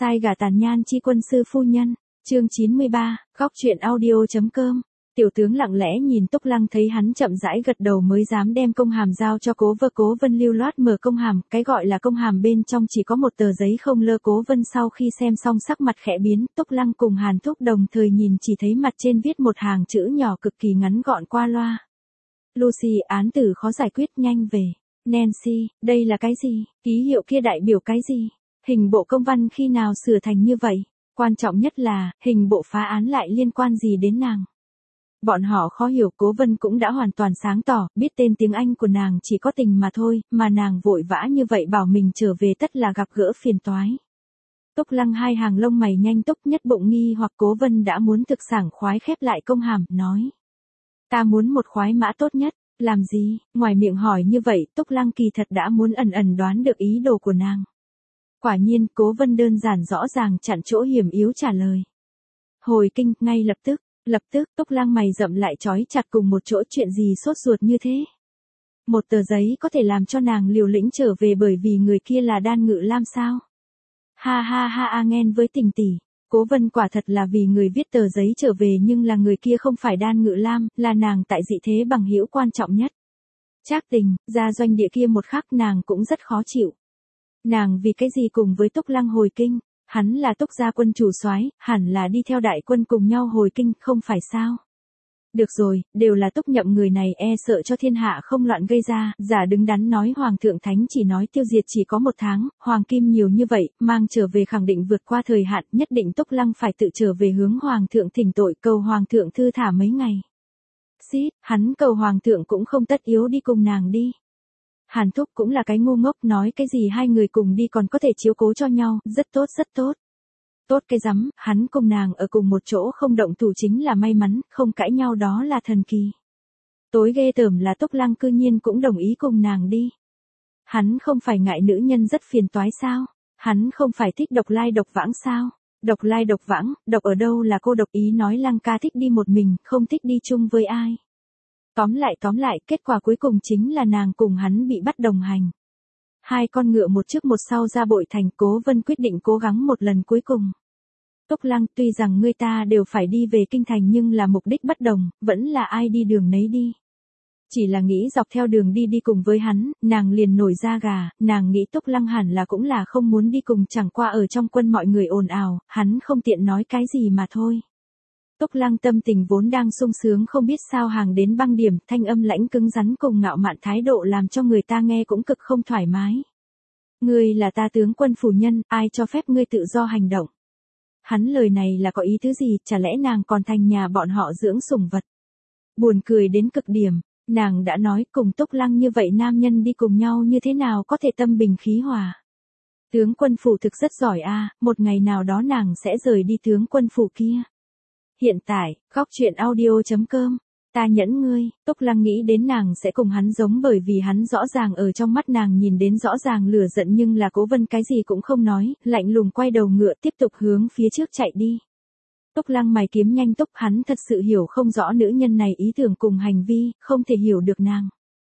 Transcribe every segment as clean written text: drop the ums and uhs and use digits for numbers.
Sai gả tàn nhan chi quân sư phu nhân, chương 93, góc truyện audio.com. Tiểu tướng lặng lẽ nhìn Túc Lăng, thấy hắn chậm rãi gật đầu mới dám đem công hàm giao cho Cố Vân lưu loát mở công hàm, cái gọi là công hàm bên trong chỉ có một tờ giấy không lơ. Cố Vân sau khi xem xong sắc mặt khẽ biến, Túc Lăng cùng Hàn Thúc đồng thời nhìn, chỉ thấy mặt trên viết một hàng chữ nhỏ cực kỳ ngắn gọn qua loa. Lucy, án tử khó giải quyết, nhanh về. Nancy, đây là cái gì? Ký hiệu kia đại biểu cái gì? Hình bộ công văn khi nào sửa thành như vậy? Quan trọng nhất là, hình bộ phá án lại liên quan gì đến nàng? Bọn họ khó hiểu. Cố Vân cũng đã hoàn toàn sáng tỏ, biết tên tiếng Anh của nàng chỉ có tình mà thôi, mà nàng vội vã như vậy bảo mình trở về tất là gặp gỡ phiền toái. Túc Lăng hai hàng lông mày nhanh túc, nhất bụng nghi hoặc. Cố Vân đã muốn thực sảng khoái khép lại công hàm, nói. Ta muốn một khoái mã tốt nhất. Làm gì? Ngoài miệng hỏi như vậy, Túc Lăng kỳ thật đã muốn ẩn ẩn đoán được ý đồ của nàng. Quả nhiên, Cố Vân đơn giản rõ ràng chặn chỗ hiểm yếu trả lời. Hồi kinh, ngay lập tức. Lập tức, Túc Lăng mày rậm lại trói chặt cùng một chỗ. Chuyện gì sốt ruột như thế? Một tờ giấy có thể làm cho nàng liều lĩnh trở về bởi vì người kia là Đan Ngự Lam sao? Ha ha ha a, Nghen với Tình tỷ. Cố Vân quả thật là vì người viết tờ giấy trở về, nhưng là người kia không phải Đan Ngự Lam, là nàng tại dị thế bằng hữu quan trọng nhất. Trác Tình, ra doanh địa kia một khắc nàng cũng rất khó chịu. Nàng vì cái gì cùng với Túc Lăng hồi kinh? Hắn là Túc gia quân chủ soái, hẳn là đi theo đại quân cùng nhau hồi kinh, không phải sao? Được rồi, đều là Túc Nhậm người này e sợ cho thiên hạ không loạn gây ra, giả đứng đắn nói Hoàng thượng thánh chỉ nói tiêu diệt chỉ có 1 tháng, hoàng kim nhiều như vậy, mang trở về khẳng định vượt qua thời hạn, nhất định Túc Lăng phải tự trở về hướng Hoàng thượng thỉnh tội, cầu Hoàng thượng thư thả mấy ngày. Xít, hắn cầu Hoàng thượng cũng không tất yếu đi cùng nàng đi. Hàn Thúc cũng là cái ngu ngốc, nói cái gì hai người cùng đi còn có thể chiếu cố cho nhau, rất tốt rất tốt. Tốt cái rắm, hắn cùng nàng ở cùng một chỗ không động thủ chính là may mắn, không cãi nhau đó là thần kỳ. Tối ghê tởm là Túc Lăng cư nhiên cũng đồng ý cùng nàng đi. Hắn không phải ngại nữ nhân rất phiền toái sao? Hắn không phải thích độc lai độc vãng sao? Độc lai độc vãng, độc ở đâu là cô độc, ý nói Lăng ca thích đi một mình, không thích đi chung với ai. Tóm lại, kết quả cuối cùng chính là nàng cùng hắn bị bắt đồng hành. Hai con ngựa một trước một sau ra bội thành. Cố Vân quyết định cố gắng một lần cuối cùng. Túc Lăng, tuy rằng người ta đều phải đi về kinh thành nhưng là mục đích bất đồng, vẫn là ai đi đường nấy đi. Chỉ là nghĩ dọc theo đường đi cùng với hắn, nàng liền nổi da gà, nàng nghĩ Túc Lăng hẳn là cũng là không muốn đi cùng, chẳng qua ở trong quân mọi người ồn ào, hắn không tiện nói cái gì mà thôi. Túc Lăng tâm tình vốn đang sung sướng không biết sao hàng đến băng điểm, thanh âm lãnh cứng rắn cùng ngạo mạn thái độ làm cho người ta nghe cũng cực không thoải mái. Ngươi là ta tướng quân phủ nhân, ai cho phép ngươi tự do hành động? Hắn lời này là có ý tứ gì, chả lẽ nàng còn thành nhà bọn họ dưỡng sủng vật? Buồn cười đến cực điểm, nàng đã nói cùng Túc Lăng như vậy nam nhân đi cùng nhau như thế nào có thể tâm bình khí hòa. Tướng quân phủ thực rất giỏi a, một ngày nào đó nàng sẽ rời đi tướng quân phủ kia. Hiện tại, góc truyện audio.com. Ta nhẫn ngươi. Túc Lăng nghĩ đến nàng sẽ cùng hắn giống bởi vì hắn rõ ràng ở trong mắt nàng nhìn đến rõ ràng lửa giận, nhưng là Cố Vân cái gì cũng không nói, lạnh lùng quay đầu ngựa tiếp tục hướng phía trước chạy đi. Túc Lăng mày kiếm nhanh túc, hắn thật sự hiểu không rõ nữ nhân này ý tưởng cùng hành vi, không thể hiểu được nàng.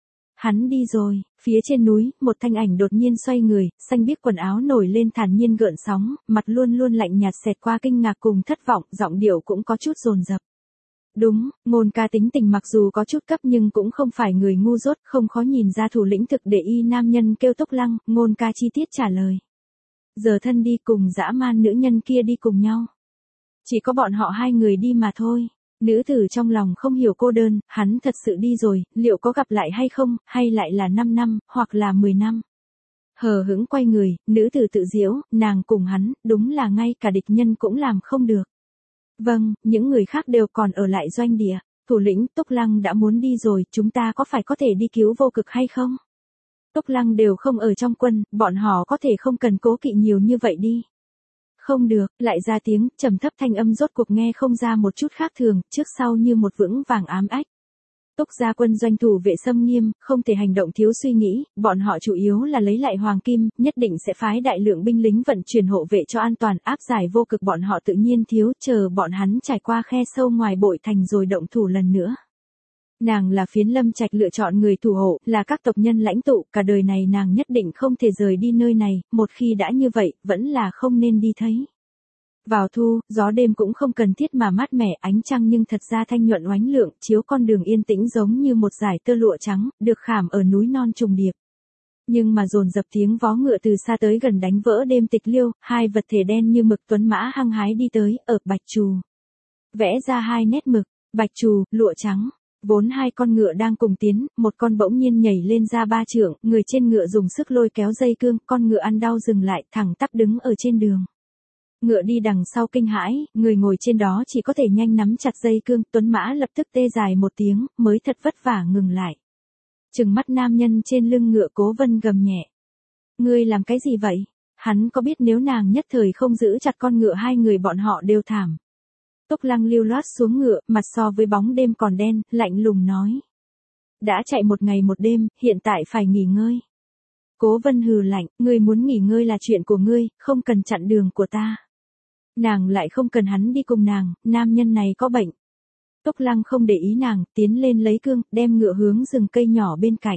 Hắn đi rồi, phía trên núi, một thanh ảnh đột nhiên xoay người, xanh biếc quần áo nổi lên thản nhiên gợn sóng, mặt luôn luôn lạnh nhạt xẹt qua kinh ngạc cùng thất vọng, giọng điệu cũng có chút dồn dập. Đúng, Ngôn ca tính tình mặc dù có chút cấp nhưng cũng không phải người ngu dốt, không khó nhìn ra thủ lĩnh thực để y nam nhân kêu Túc Lăng. Ngôn ca chi tiết trả lời. Giờ thân đi cùng dã man nữ nhân kia đi cùng nhau. Chỉ có bọn họ hai người đi mà thôi. Nữ tử trong lòng không hiểu cô đơn, hắn thật sự đi rồi, liệu có gặp lại hay không, hay lại là 5 năm, hoặc là 10 năm. Hờ hững quay người, nữ tử tự giễu, nàng cùng hắn, đúng là ngay cả địch nhân cũng làm không được. Vâng, những người khác đều còn ở lại doanh địa. Thủ lĩnh, Túc Lăng đã muốn đi rồi, chúng ta có phải có thể đi cứu Vô Cực hay không? Túc Lăng đều không ở trong quân, bọn họ có thể không cần cố kỵ nhiều như vậy đi. Không được, lại ra tiếng, trầm thấp thanh âm rốt cuộc nghe không ra một chút khác thường, trước sau như một vững vàng ám ách. Túc gia quân doanh thủ vệ xâm nghiêm, không thể hành động thiếu suy nghĩ, bọn họ chủ yếu là lấy lại hoàng kim, nhất định sẽ phái đại lượng binh lính vận chuyển hộ vệ cho an toàn, áp giải Vô Cực bọn họ tự nhiên thiếu, chờ bọn hắn trải qua khe sâu ngoài bội thành rồi động thủ lần nữa. Nàng là Phiến Lâm Trạch lựa chọn người thủ hộ, là các tộc nhân lãnh tụ, cả đời này nàng nhất định không thể rời đi nơi này, một khi đã như vậy, vẫn là không nên đi thấy. Vào thu, gió đêm cũng không cần thiết mà mát mẻ, ánh trăng nhưng thật ra thanh nhuận oánh lượng, chiếu con đường yên tĩnh giống như một dải tơ lụa trắng, được khảm ở núi non trùng điệp. Nhưng mà dồn dập tiếng vó ngựa từ xa tới gần đánh vỡ đêm tịch liêu, hai vật thể đen như mực tuấn mã hăng hái đi tới, ở bạch trù. Vẽ ra hai nét mực, bạch trù, lụa trắng. Vốn hai con ngựa đang cùng tiến, một con bỗng nhiên nhảy lên ra 3 trượng, người trên ngựa dùng sức lôi kéo dây cương, con ngựa ăn đau dừng lại, thẳng tắp đứng ở trên đường. Ngựa đi đằng sau kinh hãi, người ngồi trên đó chỉ có thể nhanh nắm chặt dây cương, tuấn mã lập tức tê dài một tiếng, mới thật vất vả ngừng lại. Trừng mắt nam nhân trên lưng ngựa, Cố Vân gầm nhẹ. Ngươi làm cái gì vậy? Hắn có biết nếu nàng nhất thời không giữ chặt con ngựa hai người bọn họ đều thảm. Túc Lăng lưu loát xuống ngựa, mặt so với bóng đêm còn đen, lạnh lùng nói. Đã chạy một ngày một đêm, hiện tại phải nghỉ ngơi. Cố Vân hừ lạnh, ngươi muốn nghỉ ngơi là chuyện của ngươi, không cần chặn đường của ta. Nàng lại không cần hắn đi cùng nàng, nam nhân này có bệnh. Túc Lăng không để ý nàng, tiến lên lấy cương, đem ngựa hướng rừng cây nhỏ bên cạnh.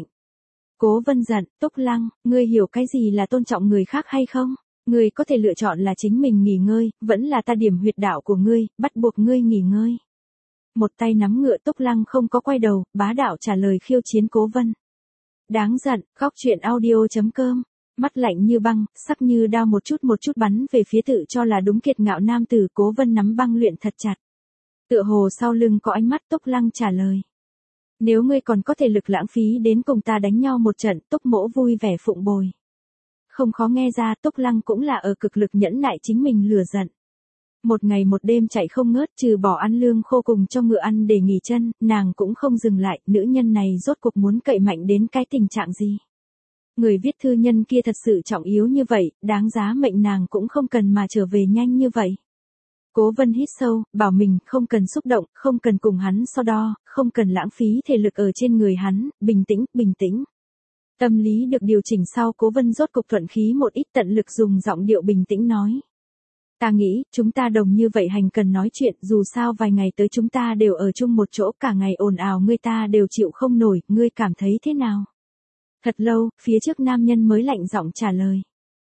Cố Vân giận, Túc Lăng, ngươi hiểu cái gì là tôn trọng người khác hay không? Ngươi có thể lựa chọn là chính mình nghỉ ngơi, vẫn là ta điểm huyệt đạo của ngươi, bắt buộc ngươi nghỉ ngơi. Một tay nắm ngựa, Túc Lăng không có quay đầu, bá đạo trả lời khiêu chiến Cố Vân. Đáng giận, góc truyện audio.com. Mắt lạnh như băng, sắc như đao một chút bắn về phía tự cho là đúng kiệt ngạo nam tử. Cố Vân nắm băng luyện thật chặt. Tựa hồ sau lưng có ánh mắt, Túc Lăng trả lời. Nếu ngươi còn có thể lực lãng phí đến cùng ta đánh nhau một trận, Túc mỗ vui vẻ phụng bồi. Không khó nghe ra, Túc Lăng cũng là ở cực lực nhẫn nại chính mình lừa giận. Một ngày một đêm chạy không ngớt, trừ bỏ ăn lương khô cùng cho ngựa ăn để nghỉ chân, nàng cũng không dừng lại, nữ nhân này rốt cuộc muốn cậy mạnh đến cái tình trạng gì. Người viết thư nhân kia thật sự trọng yếu như vậy, đáng giá mệnh nàng cũng không cần mà trở về nhanh như vậy. Cố Vân hít sâu, bảo mình không cần xúc động, không cần cùng hắn so đo, không cần lãng phí thể lực ở trên người hắn, bình tĩnh, bình tĩnh. Tâm lý được điều chỉnh sau, Cố Vân rốt cục thuận khí một ít, tận lực dùng giọng điệu bình tĩnh nói. Ta nghĩ, chúng ta đồng như vậy hành cần nói chuyện, dù sao vài ngày tới chúng ta đều ở chung một chỗ, cả ngày ồn ào ngươi ta đều chịu không nổi, ngươi cảm thấy thế nào? Thật lâu, phía trước nam nhân mới lạnh giọng trả lời.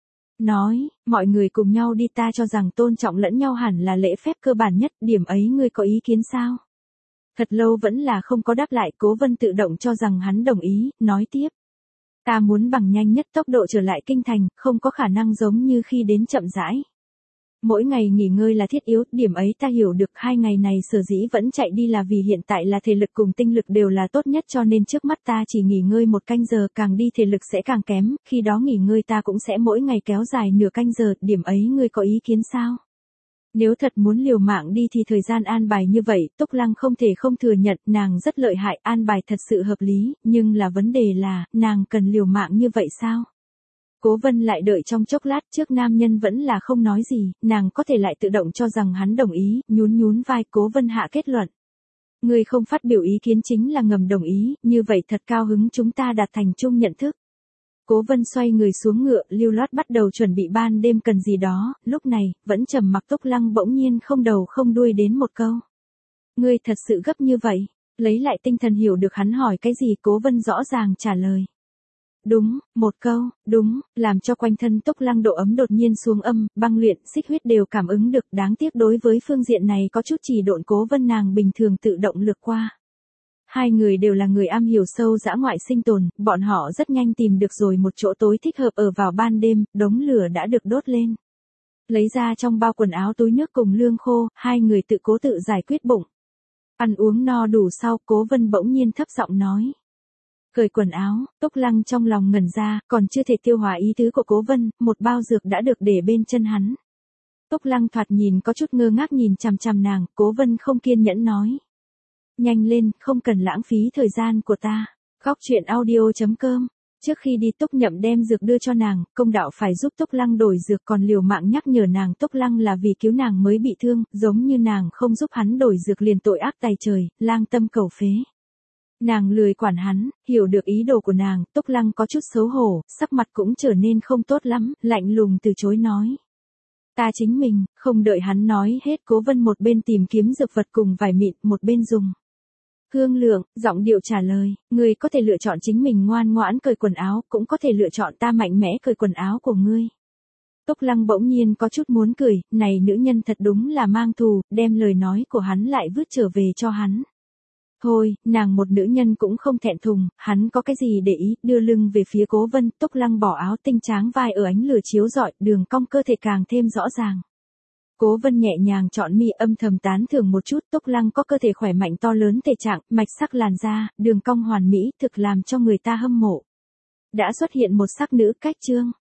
Nói, mọi người cùng nhau đi, ta cho rằng tôn trọng lẫn nhau hẳn là lễ phép cơ bản nhất, điểm ấy ngươi có ý kiến sao? Thật lâu vẫn là không có đáp lại, Cố Vân tự động cho rằng hắn đồng ý, nói tiếp. Ta muốn bằng nhanh nhất tốc độ trở lại kinh thành, không có khả năng giống như khi đến chậm rãi. Mỗi ngày nghỉ ngơi là thiết yếu, điểm ấy ta hiểu được, 2 ngày này sở dĩ vẫn chạy đi là vì hiện tại là thể lực cùng tinh lực đều là tốt nhất, cho nên trước mắt ta chỉ nghỉ ngơi 1 canh giờ, càng đi thể lực sẽ càng kém, khi đó nghỉ ngơi ta cũng sẽ mỗi ngày kéo dài nửa canh giờ, điểm ấy ngươi có ý kiến sao? Nếu thật muốn liều mạng đi thì thời gian an bài như vậy, Túc Lăng không thể không thừa nhận, nàng rất lợi hại, an bài thật sự hợp lý, nhưng là vấn đề là, nàng cần liều mạng như vậy sao? Cố Vân lại đợi trong chốc lát, trước nam nhân vẫn là không nói gì, nàng có thể lại tự động cho rằng hắn đồng ý, nhún vai. Cố Vân hạ kết luận. Ngươi không phát biểu ý kiến chính là ngầm đồng ý, như vậy thật cao hứng, chúng ta đạt thành chung nhận thức. Cố Vân xoay người xuống ngựa, lưu loát bắt đầu chuẩn bị ban đêm cần gì đó, lúc này, vẫn trầm mặc. Túc Lăng bỗng nhiên không đầu không đuôi đến một câu. Ngươi thật sự gấp như vậy? Lấy lại tinh thần hiểu được hắn hỏi cái gì, Cố Vân rõ ràng trả lời. Đúng, một câu, đúng, làm cho quanh thân Túc Lăng độ ấm đột nhiên xuống âm, băng luyện, xích huyết đều cảm ứng được, đáng tiếc đối với phương diện này có chút trì độn. Cố Vân nàng bình thường tự động lược qua. Hai người đều là người am hiểu sâu dã ngoại sinh tồn, bọn họ rất nhanh tìm được rồi một chỗ tối thích hợp ở vào ban đêm, đống lửa đã được đốt lên. Lấy ra trong bao quần áo túi nước cùng lương khô, hai người tự cố tự giải quyết bụng. Ăn uống no đủ sau, Cố Vân bỗng nhiên thấp giọng nói. Cởi quần áo, Túc Lăng trong lòng ngẩn ra, còn chưa thể tiêu hóa ý tứ của Cố Vân, một bao dược đã được để bên chân hắn. Túc Lăng thoạt nhìn có chút ngơ ngác nhìn chằm chằm nàng, Cố Vân không kiên nhẫn nói. Nhanh lên, không cần lãng phí thời gian của ta. Góc truyện audio.com. Trước khi đi Túc Nhậm đem dược đưa cho nàng, công đạo phải giúp Túc Lăng đổi dược, còn liều mạng nhắc nhở nàng Túc Lăng là vì cứu nàng mới bị thương, giống như nàng không giúp hắn đổi dược liền tội ác tày trời, lang tâm cầu phế. Nàng lười quản hắn, hiểu được ý đồ của nàng, Túc Lăng có chút xấu hổ, sắc mặt cũng trở nên không tốt lắm, lạnh lùng từ chối nói. Ta chính mình, không đợi hắn nói hết, Cố Vân một bên tìm kiếm dược vật cùng vải mịn, một bên dùng. Hương Lượng, giọng điệu trả lời, ngươi có thể lựa chọn chính mình ngoan ngoãn cởi quần áo, cũng có thể lựa chọn ta mạnh mẽ cởi quần áo của ngươi. Túc Lăng bỗng nhiên có chút muốn cười, này nữ nhân thật đúng là mang thù, đem lời nói của hắn lại vứt trở về cho hắn. Thôi, nàng một nữ nhân cũng không thẹn thùng, hắn có cái gì để ý, đưa lưng về phía Cố Vân, Túc Lăng bỏ áo tinh tráng vai ở ánh lửa chiếu rọi, đường cong cơ thể càng thêm rõ ràng. Cố Vân nhẹ nhàng chọn mi, âm thầm tán thưởng một chút, Túc Lăng có cơ thể khỏe mạnh to lớn thể trạng, mạch sắc làn da, đường cong hoàn mỹ, thực làm cho người ta hâm mộ. Đã xuất hiện một sắc nữ cách chương.